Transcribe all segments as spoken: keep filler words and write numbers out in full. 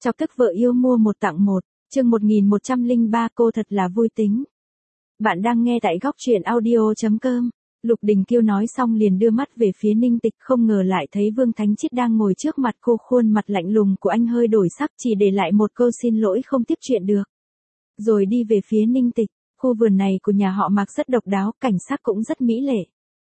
Chọc tức vợ yêu mua một tặng một, chương một nghìn một trăm lẻ ba cô thật là vui tính. Bạn đang nghe tại góc truyện audio.com. Lục Đình Kiêu nói xong liền đưa mắt về phía Ninh Tịch, không ngờ lại thấy Vương Thánh Chiết đang ngồi trước mặt cô, khuôn mặt lạnh lùng của anh hơi đổi sắc, chỉ để lại một câu xin lỗi không tiếp chuyện được. Rồi đi về phía Ninh Tịch. Khu vườn này của nhà họ Mạc rất độc đáo, cảnh sắc cũng rất mỹ lệ.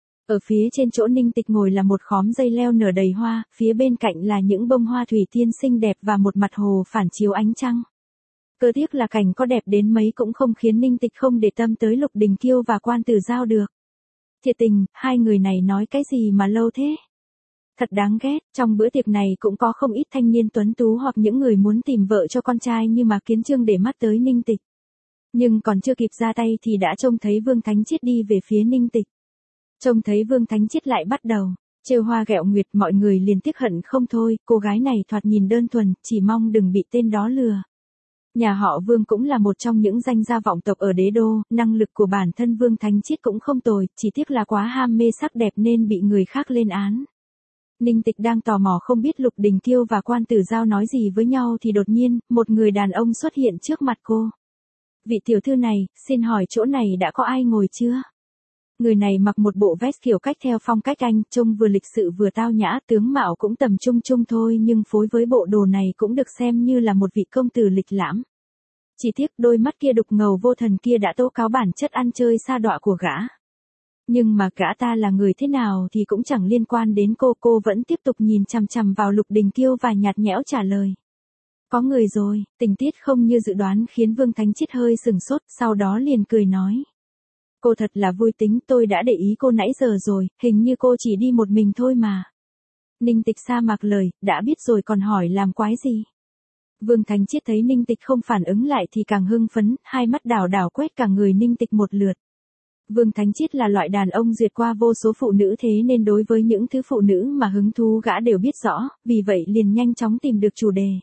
Ở phía trên chỗ Ninh Tịch ngồi là một khóm dây leo nở đầy hoa, phía bên cạnh là những bông hoa thủy tiên xinh đẹp và một mặt hồ phản chiếu ánh trăng. Cơ tiếc là cảnh có đẹp đến mấy cũng không khiến Ninh Tịch không để tâm tới Lục Đình Kiêu và Quan Tử Giao được. Thiệt tình, hai người này nói cái gì mà lâu thế? Thật đáng ghét, trong bữa tiệc này cũng có không ít thanh niên tuấn tú hoặc những người muốn tìm vợ cho con trai như mà Kiến Chương để mắt tới Ninh Tịch. Nhưng còn chưa kịp ra tay thì đã trông thấy Vương Thánh Chiết đi về phía Ninh Tịch. Trông thấy Vương Thánh Chiết lại bắt đầu trêu hoa ghẹo nguyệt, mọi người liền tiếc hận không thôi, cô gái này thoạt nhìn đơn thuần, chỉ mong đừng bị tên đó lừa. Nhà họ Vương cũng là một trong những danh gia vọng tộc ở đế đô, năng lực của bản thân Vương Thánh Chiết cũng không tồi, chỉ tiếc là quá ham mê sắc đẹp nên bị người khác lên án. Ninh Tịch đang tò mò không biết Lục Đình Kiêu và Quan Tử Giao nói gì với nhau thì đột nhiên, một người đàn ông xuất hiện trước mặt cô. Vị tiểu thư này, xin hỏi chỗ này đã có ai ngồi chưa? Người này mặc một bộ vest kiểu cách theo phong cách Anh, trông vừa lịch sự vừa tao nhã, tướng mạo cũng tầm trung trung thôi nhưng phối với bộ đồ này cũng được xem như là một vị công tử lịch lãm. Chỉ tiếc đôi mắt kia đục ngầu vô thần kia đã tố cáo bản chất ăn chơi sa đọa của gã. Nhưng mà gã ta là người thế nào thì cũng chẳng liên quan đến cô, cô vẫn tiếp tục nhìn chằm chằm vào Lục Đình Kiêu và nhạt nhẽo trả lời. Có người rồi, tình tiết không như dự đoán khiến Vương Thánh Chiết hơi sừng sốt, sau đó liền cười nói. Cô thật là vui tính, tôi đã để ý cô nãy giờ rồi, hình như cô chỉ đi một mình thôi mà. Ninh Tịch sa mạc lời, đã biết rồi còn hỏi làm quái gì. Vương Thánh Chiết thấy Ninh Tịch không phản ứng lại thì càng hưng phấn, hai mắt đảo đảo quét cả người Ninh Tịch một lượt. Vương Thánh Chiết là loại đàn ông duyệt qua vô số phụ nữ thế nên đối với những thứ phụ nữ mà hứng thú gã đều biết rõ, vì vậy liền nhanh chóng tìm được chủ đề.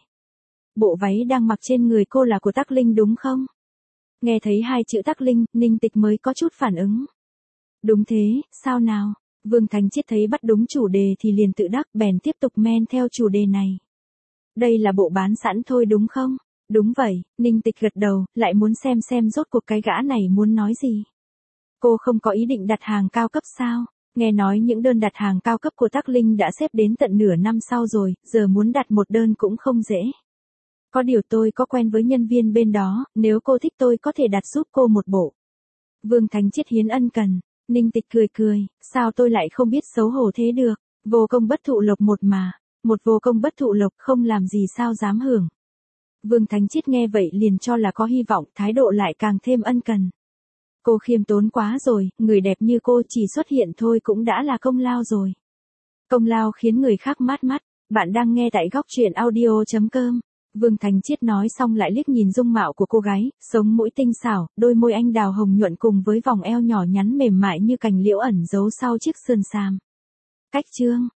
Bộ váy đang mặc trên người cô là của Tắc Linh đúng không? Nghe thấy hai chữ Tắc Linh, Ninh Tịch mới có chút phản ứng. Đúng thế, sao nào? Vương Thánh Chiết thấy bắt đúng chủ đề thì liền tự đắc, bèn tiếp tục men theo chủ đề này. Đây là bộ bán sẵn thôi đúng không? Đúng vậy, Ninh Tịch gật đầu, lại muốn xem xem rốt cuộc cái gã này muốn nói gì. Cô không có ý định đặt hàng cao cấp sao? Nghe nói những đơn đặt hàng cao cấp của Tắc Linh đã xếp đến tận nửa năm sau rồi, giờ muốn đặt một đơn cũng không dễ. Có điều tôi có quen với nhân viên bên đó, nếu cô thích tôi có thể đặt giúp cô một bộ. Vương Thánh Chiết hiến ân cần. Ninh Tịch cười cười, sao tôi lại không biết xấu hổ thế được, vô công bất thụ lộc một mà, một vô công bất thụ lộc không làm gì sao dám hưởng. Vương Thánh Chiết nghe vậy liền cho là có hy vọng, thái độ lại càng thêm ân cần. Cô khiêm tốn quá rồi, người đẹp như cô chỉ xuất hiện thôi cũng đã là công lao rồi. Công lao khiến người khác mát mắt, bạn đang nghe tại góc truyện audio.com. Vương Thánh Chiết nói xong lại liếc nhìn dung mạo của cô gái, sống mũi tinh xảo, đôi môi anh đào hồng nhuận cùng với vòng eo nhỏ nhắn mềm mại như cành liễu ẩn giấu sau chiếc sườn xàm. Cách chương,